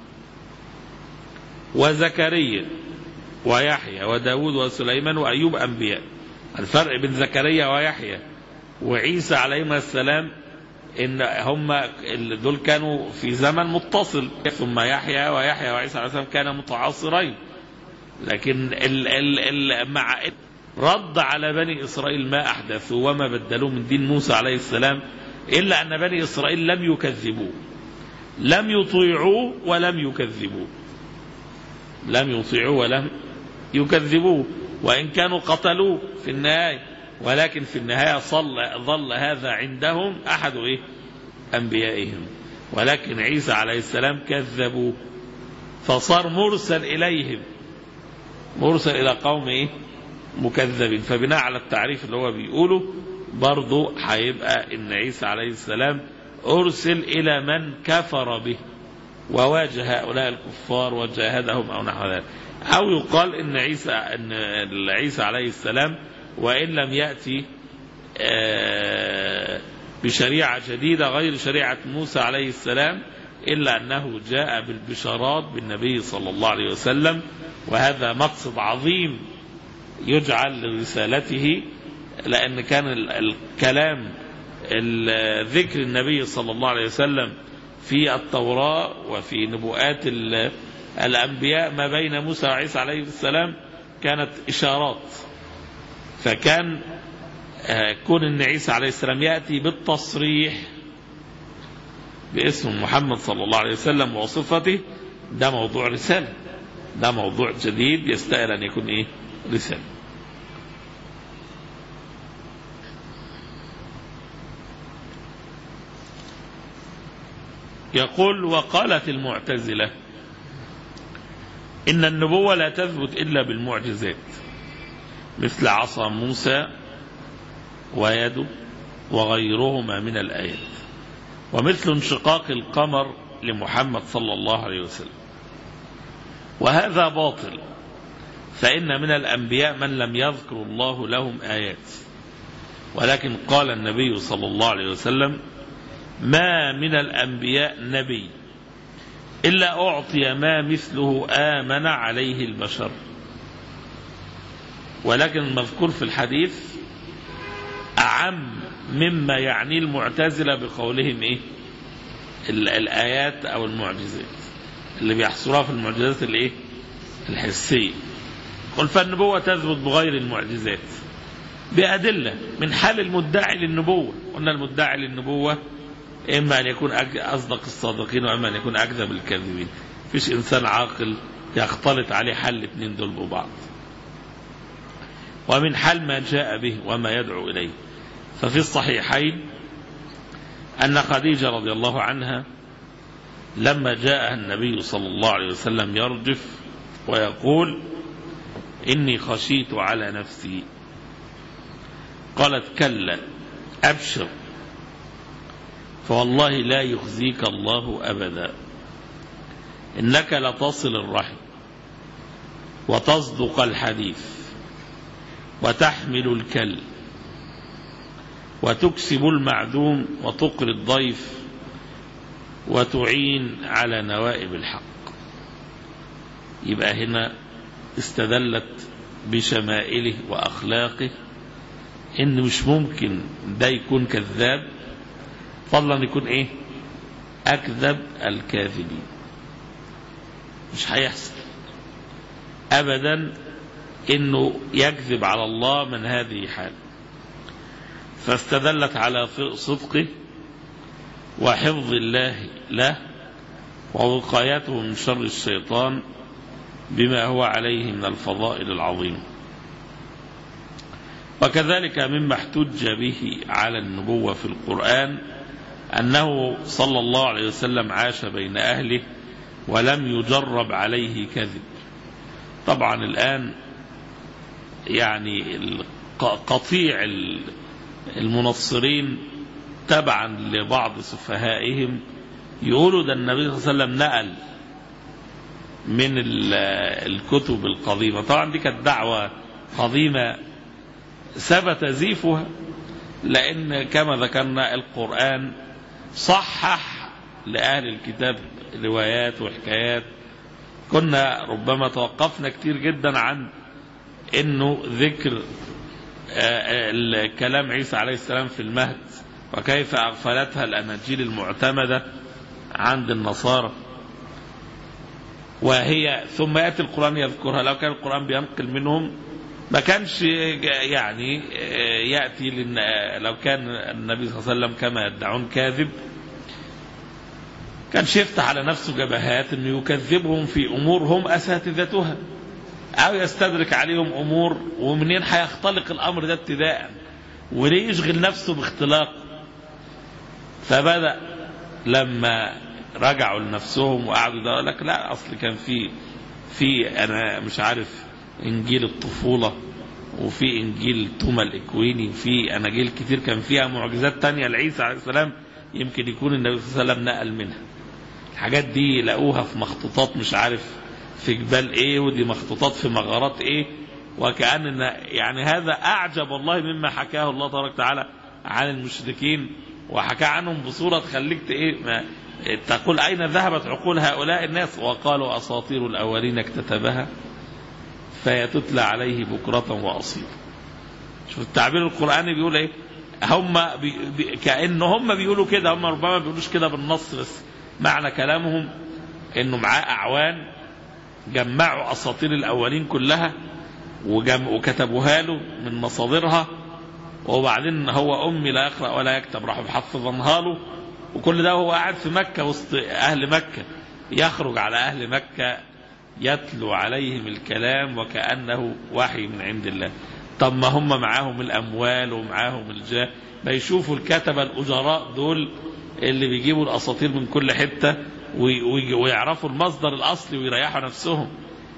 وزكريا ويحيى وداود وسليمان وأيوب أنبياء. الفرق بين زكريا ويحيى وعيسى عليهما السلام إن هم دول كانوا في زمن متصل، ثم يحيى ويحيى وعيسى عليه السلام كانوا متعاصرين، لكن ال ال ال مع رد على بني إسرائيل ما أحدثوا وما بدلوا من دين موسى عليه السلام، إلا أن بني إسرائيل لم يكذبوا، لم يطيعوا ولم يكذبوا، لم يطيعوا ولم يكذبوا، وإن كانوا قتلوا في النهاية، ولكن في النهاية ظل هذا عندهم أحد إيه؟ أنبيائهم. ولكن عيسى عليه السلام كذبوا فصار مرسل إليهم، مرسل إلى قوم إيه؟ مكذبين. فبناء على التعريف اللي هو بيقوله برضو هيبقى ان عيسى عليه السلام ارسل الى من كفر به وواجه هؤلاء الكفار وجاهدهم او نحو ذلك. او يقال ان عيسى ان عيسى عليه السلام وان لم ياتي بشريعه جديده غير شريعه موسى عليه السلام الا انه جاء بالبشارات بالنبي صلى الله عليه وسلم، وهذا مقصد عظيم يجعل لرسالته، لأن كان الكلام ذكر النبي صلى الله عليه وسلم في التوراة وفي نبوءات الأنبياء ما بين موسى وعيسى عليه السلام كانت إشارات، فكان كون أن عيسى عليه السلام يأتي بالتصريح باسم محمد صلى الله عليه وسلم وصفته ده موضوع رسالة، ده موضوع جديد يستاهل أن يكون إيه رسالة. يقول وقالت المعتزلة إن النبوة لا تثبت إلا بالمعجزات مثل عصا موسى ويده وغيرهما من الآيات، ومثل انشقاق القمر لمحمد صلى الله عليه وسلم، وهذا باطل، فإن من الأنبياء من لم يذكر الله لهم آيات، ولكن قال النبي صلى الله عليه وسلم ما من الأنبياء نبي إلا أعطي ما مثله آمن عليه البشر. ولكن المذكور في الحديث أعم مما يعني المعتزلة بقولهم إيه الآيات أو المعجزات اللي بيحصروها في المعجزات الإيه الحسية. قل فالنبوة تثبت بغير المعجزات بأدلة من حال المدعي للنبوة. قلنا المدعي للنبوة إما أن يكون أصدق الصادقين وإما أن يكون أكذب الكاذبين. فيش إنسان عاقل يختلط عليه حل الاثنين دول ببعض. ومن حال ما جاء به وما يدعو إليه، ففي الصحيحين أن خديجة رضي الله عنها لما جاء النبي صلى الله عليه وسلم يرجف ويقول إني خشيت على نفسي، قالت كلا أبشر فوالله لا يخزيك الله أبدا، إنك لتصل الرحم وتصدق الحديث وتحمل الكل وتكسب المعدوم وتقري الضيف وتعين على نوائب الحق. يبقى هنا استدلت بشمائله وأخلاقه إن مش ممكن ده يكون كذاب، فضلا يكون إيه؟ أكذب الكاذبين. مش هيحصل أبدا إنه يكذب على الله من هذه حال. فاستدلت على صدقه وحفظ الله له ووقايته من شر الشيطان بما هو عليه من الفضائل العظيمة. وكذلك مما احتج به على النبوة في القرآن أنه صلى الله عليه وسلم عاش بين أهله ولم يجرب عليه كذب. طبعا الآن يعني قطيع المنصرين تبعا لبعض سفهائهم يقولوا ده النبي صلى الله عليه وسلم نقل من الكتب القديمة. طبعا دي كانت دعوة قديمة ثبت زيفها، لأن كما ذكرنا القرآن صحح لأهل الكتاب روايات وحكايات. كنا ربما توقفنا كتير جدا عن انه ذكر كلام عيسى عليه السلام في المهد وكيف أغفلتها الأناجيل المعتمدة عند النصارى، وهي ثم يأتي القرآن يذكرها. لو كان القرآن بينقل منهم ما كانش يعني يأتي، لو كان النبي صلى الله عليه وسلم كما يدعون كاذب كان يفتح على نفسه جبهات انه يكذبهم في امور هم اساتذتها، او يستدرك عليهم امور ومنين هيختلق الامر ده ابتداء، وليه يشغل نفسه باختلاق. فبدأ لما رجعوا لنفسهم وقعدوا ده لك لا اصل كان في في انا مش عارف انجيل الطفولة وفي انجيل توما الاكويني وفي اناجيل كتير كان فيها معجزات تانية لعيسى عليه السلام يمكن يكون النبي صلى الله عليه وسلم نقل منها. الحاجات دي لقوها في مخطوطات مش عارف في جبال ايه، ودي مخطوطات في مغارات ايه، وكأن يعني هذا اعجب الله مما حكاه الله تبارك وتعالى عن المشركين، وحكى عنهم بصورة تخليك ايه ما تقول اين ذهبت عقول هؤلاء الناس. وقالوا اساطير الاولين اكتتبها فيتتلى عليه بكرة واصيلا. شوف التعبير القرآني بيقول ايه، هم بي بي كأن هم بيقولوا كده، هم ربما ما بيقولوش كده بالنص، بس معنى كلامهم انه معاه اعوان جمعوا اساطير الاولين كلها وكتبوها له من مصادرها، وبعدين هو امي لا يقرأ ولا يكتب راحوا بحفظنها له، وكل ده هو قاعد في مكة وسط اهل مكة، يخرج على اهل مكة يتلو عليهم الكلام وكأنه وحي من عند الله. طب ما هم معاهم الاموال ومعاهم الجاه، ما يشوفوا الكتبة الاجراء دول اللي بيجيبوا الاساطير من كل حتة ويعرفوا المصدر الاصلي ويريحوا نفسهم.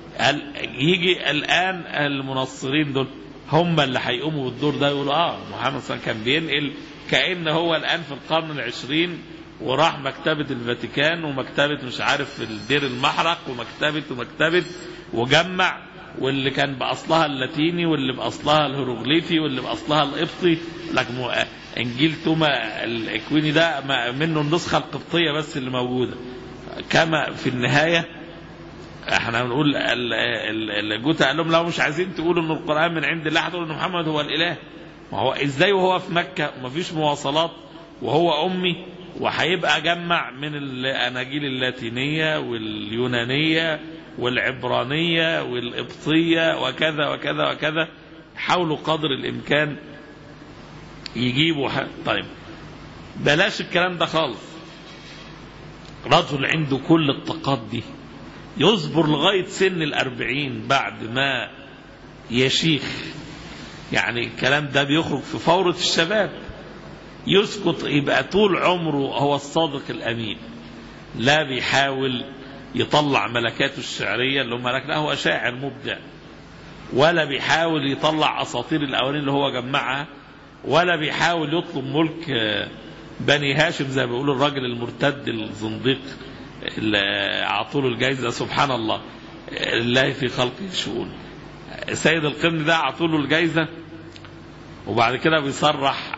يجي الان المنصرين دول هم اللي هيقوموا بالدور ده، يقولوا اه محمد صلى الله عليه وسلم كان بينقل، كأن هو الان في القرن العشرين وراح مكتبة الفاتيكان ومكتبة مش عارف في الدير المحرق ومكتبة ومكتبة وجمع، واللي كان بأصلها اللاتيني واللي بأصلها الهيروغليفي واللي بأصلها القبطي. لكن انجيل توما الاكويني ده منه النسخة القبطية بس اللي موجودة. كما في النهاية احنا بنقول الجوتا قال لهم لو مش عايزين تقولوا ان القرآن من عند الله هتقولوا ان محمد هو الاله. ما هو ازاي وهو في مكة ومفيش مواصلات وهو امي وهيبقى جمع من الاناجيل اللاتينية واليونانية والعبرانية والقبطية وكذا وكذا وكذا، حاولوا قدر الامكان يجيبوا حق. طيب بلاش الكلام ده خالص، رجل عنده كل الطاقات دي يصبر لغاية سن الأربعين بعد ما يشيخ، يعني الكلام ده بيخرج في فورة الشباب، يسكت يبقى طول عمره هو الصادق الأمين، لا بيحاول يطلع ملكاته الشعرية اللي هم ملك، لا هو شاعر مبدع، ولا بيحاول يطلع أساطير الأولين اللي هو جمعها، ولا بيحاول يطلب ملك بني هاشم زي ما بيقولوا الراجل المرتد الزنديق اللي اعطوا له الجائزة. سبحان الله الله في خلقه شؤون. سيد القرن ده اعطوا له الجائزة، وبعد كده بيصرح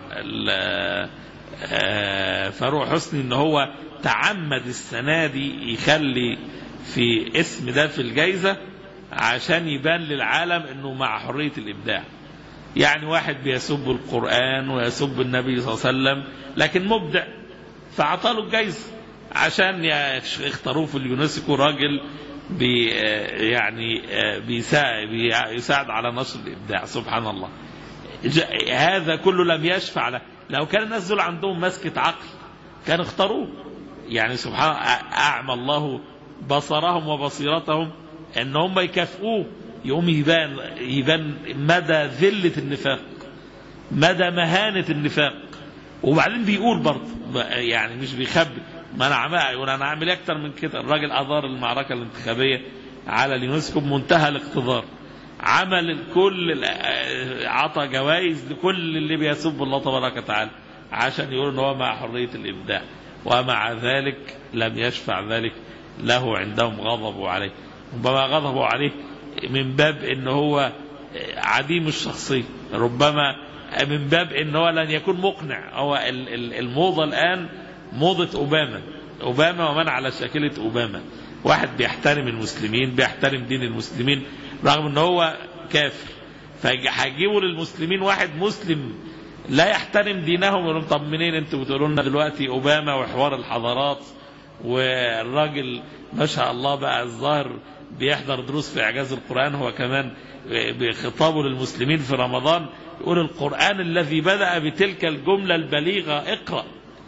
فاروق حسني ان هو تعمد السنة دي يخلي في اسم ده في الجائزة عشان يبان للعالم انه مع حرية الابداع. يعني واحد بيسب القرآن ويسب النبي صلى الله عليه وسلم لكن مبدع، فعطاله الجايزة عشان يختاروه في اليونسكو راجل بي يعني بيساعد, بيساعد على نشر الإبداع. سبحان الله، هذا كله لم يشفع له. لو كان الناس دول عندهم مسكة عقل كان اختاروه. يعني سبحان أعمى الله بصرهم وبصيرتهم ان هم يكافئوه، يقوم يبان يبان مدى ذلة النفاق، مدى مهانة النفاق. وبعدين بيقول برضه يعني مش بيخبي، ما انا عمال يقول انا عامل اكتر من كده. الراجل ادار المعركة الانتخابية على اليونسكو بمنتهى الاقتدار، عمل كل عطى جوائز لكل اللي بيسب الله تبارك وتعالى عشان يقول ان هو مع حرية الابداع، ومع ذلك لم يشفع ذلك له. عندهم غضبوا عليه، ربما غضبوا عليه من باب ان هو عديم الشخصية، ربما من باب ان هو لن يكون مقنع. هو الموضة الان موضة اوباما، اوباما ومن على شاكلة اوباما، واحد بيحترم المسلمين، بيحترم دين المسلمين رغم ان هو كافر. فهيجيبوا للمسلمين واحد مسلم لا يحترم دينهم، يقولون طب منين انتوا بتقولوا لنا دلوقتي اوباما وحوار الحضارات، والراجل ما شاء الله بقى الظاهر بيحضر دروس في اعجاز القرآن هو كمان بخطابه للمسلمين في رمضان، يقول القرآن الذي بدأ بتلك الجملة البليغة اقرأ.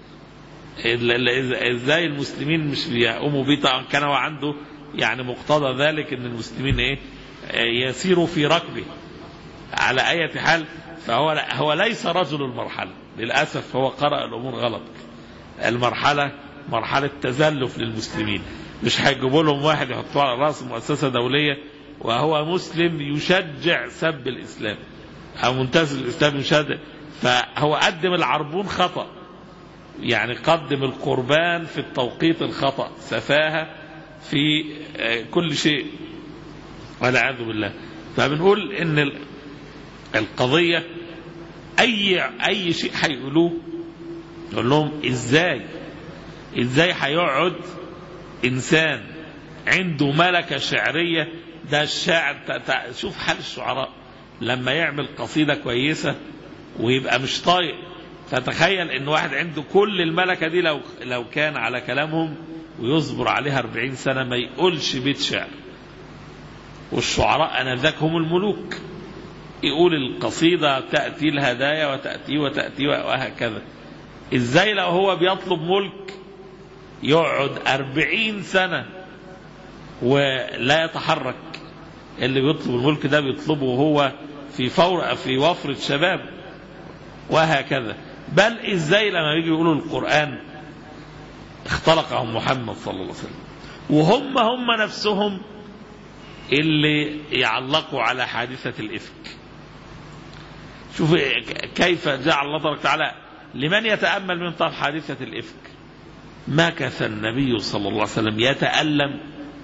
ازاي المسلمين مش بيقوموا بيه؟ طبعا كان هو عنده يعني مقتضى ذلك ان المسلمين ايه يسيروا في ركبه. على اي حال فهو هو ليس رجل المرحلة للأسف، هو قرأ الأمور غلط. المرحلة مرحلة تزلف للمسلمين، مش هيجيبوا لهم واحد يحطوه على رأس مؤسسة دولية وهو مسلم يشجع سب الإسلام أو منتسب الإسلام يشجع. فهو قدم العربون خطأ، يعني قدم القربان في التوقيت الخطأ، سفاهة في كل شيء والعياذ بالله. فبنقول إن القضية أي أي شيء هيقولوه نقول لهم إزاي إزاي هيقعد إنسان عنده ملكة شعرية. ده الشاعر، شوف حال الشعراء لما يعمل قصيدة كويسة ويبقى مش طايق. فتخيل إن واحد عنده كل الملكة دي لو لو كان على كلامهم ويصبر عليها أربعين سنة ما يقولش بيت شعر. والشعراء أنذاك هم الملوك، يقول القصيدة تأتي الهدايا وتأتي وتأتي وهكذا. إزاي لو هو بيطلب ملك يقعد أربعين سنة ولا يتحرك؟ اللي بيطلب الملك ده بيطلبه وهو في فور في وفرة شباب وهكذا. بل إزاي لما يجي يقولوا القرآن اختلقهم محمد صلى الله عليه وسلم، وهم هم نفسهم اللي يعلقوا على حادثة الإفك. شوف كيف جعل الله تبارك وتعالى لمن يتأمل من طرف حادثة الإفك. مكث النبي صلى الله عليه وسلم يتألم.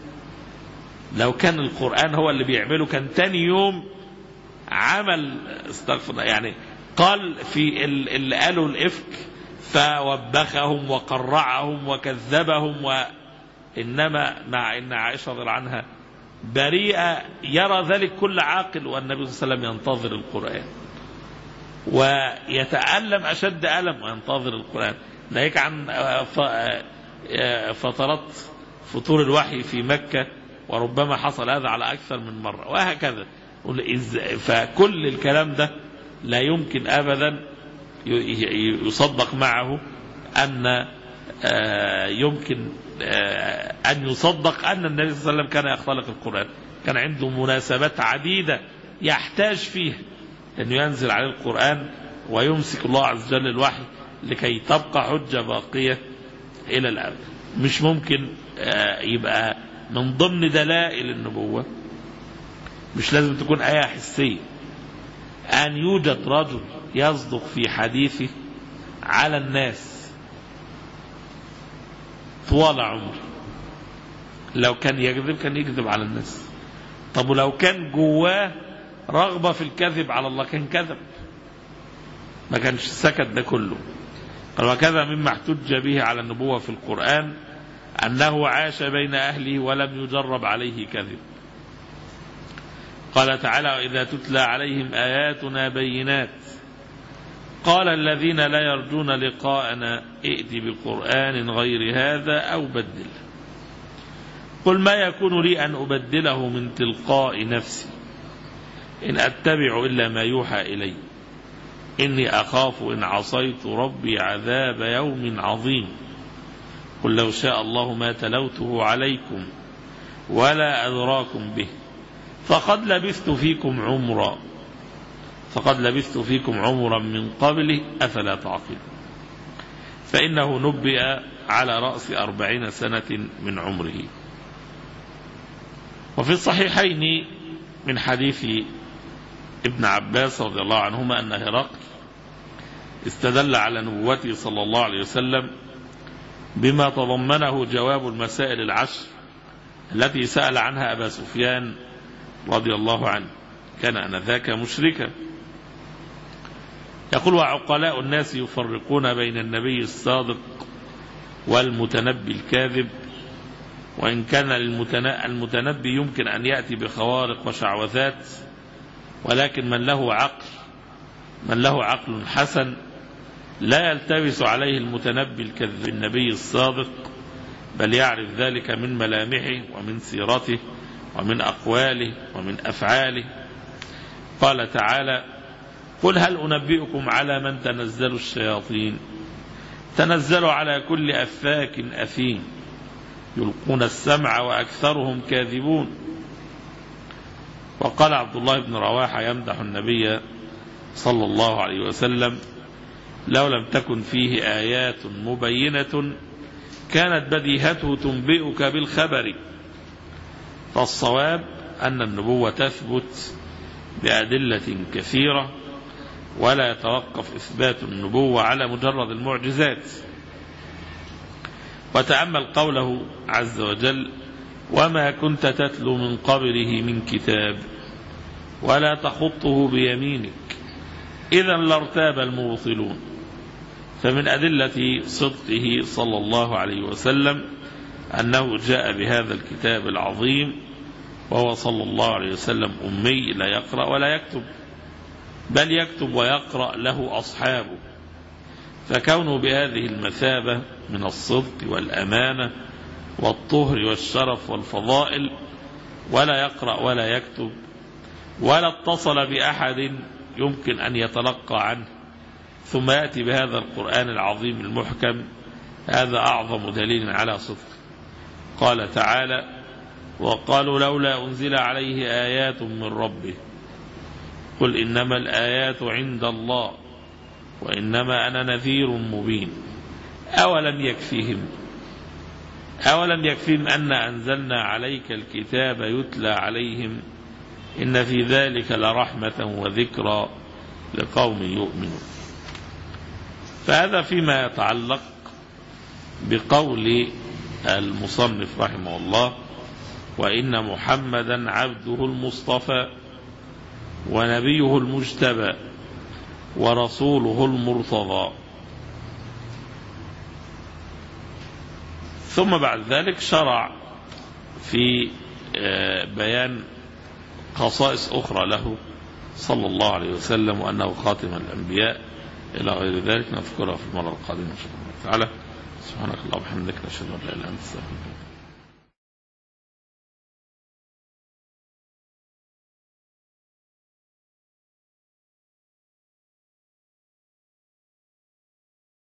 لو كان القرآن هو اللي بيعمله كان تاني يوم عمل استغفر يعني قال في اللي قالوا الإفك فوبخهم وقرعهم وكذبهم. وإنما مع إن عائشة رضي عنها بريئة يرى ذلك كل عاقل، والنبي صلى الله عليه وسلم ينتظر القرآن ويتألم أشد ألم وينتظر القرآن. ناهيك عن فترات فطور الوحي في مكة، وربما حصل هذا على أكثر من مرة وهكذا. فكل الكلام ده لا يمكن أبدا يصدق معه أن يمكن أن يصدق أن النبي صلى الله عليه وسلم كان يختلق القرآن. كان عنده مناسبات عديدة يحتاج فيها أن ينزل عليه القرآن ويمسك الله عز وجل الوحي لكي تبقى حجة باقية إلى الأبد. مش ممكن يبقى من ضمن دلائل النبوة، مش لازم تكون آية حسية، أن يوجد رجل يصدق في حديثه على الناس طوال عمره. لو كان يكذب كان يكذب على الناس. طب ولو كان جواه رغبة في الكذب على الله كان كذب، ما كانش سكت ده كله. قال وكذا مما احتج به على النبوة في القرآن أنه عاش بين أهله ولم يجرب عليه كذب. قال تعالى: وإذا تتلى عليهم آياتنا بينات قال الذين لا يرجون لقاءنا ائت بقرآن غير هذا أو بدله. قل ما يكون لي أن أبدله من تلقاء نفسي إن أتبع إلا ما يوحى إلي إني أخاف إن عصيت ربي عذاب يوم عظيم. قل لو شاء الله ما تلوته عليكم ولا أدراكم به فقد لبثت فيكم عمرا فقد لبثت فيكم عمرا من قبله أفلا تعقلون. فإنه نبئ على رأس أربعين سنة من عمره. وفي الصحيحين من حديث ابن عباس رضي الله عنهما أن هرقل استدل على نبوته صلى الله عليه وسلم بما تضمنه جواب المسائل العشر التي سأل عنها أبا سفيان رضي الله عنه، كان آنذاك مشركا. يقول: وعقلاء الناس يفرقون بين النبي الصادق والمتنبي الكاذب، وإن كان المتنبي يمكن أن يأتي بخوارق وشعوذات، ولكن من له عقل من له عقل حسن لا يلتبس عليه المتنبي الكذب النبي الصادق، بل يعرف ذلك من ملامحه ومن سيرته ومن أقواله ومن أفعاله. قال تعالى: قل هل أنبئكم على من تنزل الشياطين تنزل على كل أفاك أثيم يلقون السمع وأكثرهم كاذبون. وقال عبد الله بن رواحة يمدح النبي صلى الله عليه وسلم: لو لم تكن فيه آيات مبينة كانت بديهته تنبئك بالخبر. فالصواب أن النبوة تثبت بأدلة كثيرة، ولا يتوقف إثبات النبوة على مجرد المعجزات. وتأمل قوله عز وجل: وما كنت تتلو من قبله من كتاب ولا تخطه بيمينك إذا لارتاب المبطلون. فمن أدلة صدقه صلى الله عليه وسلم أنه جاء بهذا الكتاب العظيم، وهو صلى الله عليه وسلم أمي لا يقرأ ولا يكتب، بل يكتب ويقرأ له أصحابه. فكونه بهذه المثابة من الصدق والأمانة والطهر والشرف والفضائل، ولا يقرأ ولا يكتب ولا اتصل بأحد يمكن أن يتلقى عنه، ثم يأتي بهذا القرآن العظيم المحكم، هذا أعظم دليل على صدق. قال تعالى: وقالوا لولا أنزل عليه آيات من ربه قل إنما الآيات عند الله وإنما أنا نذير مبين. أولم يكفيهم أولم يكفيهم أن أنزلنا عليك الكتاب يتلى عليهم إن في ذلك لرحمة وذكرى لقوم يؤمنون. فهذا فيما يتعلق بقول المصنف رحمه الله: وإن محمدا عبده المصطفى ونبيه المجتبى ورسوله المرتضى. ثم بعد ذلك شرع في بيان خصائص أخرى له صلى الله عليه وسلم، وأنه خاتم الأنبياء إلى غير ذلك، نذكرها في المرة القادمة إن شاء الله تعالى. سبحانك اللهم وبحمدك، نشهد أن لا إله إلا أنت، نستغفرك.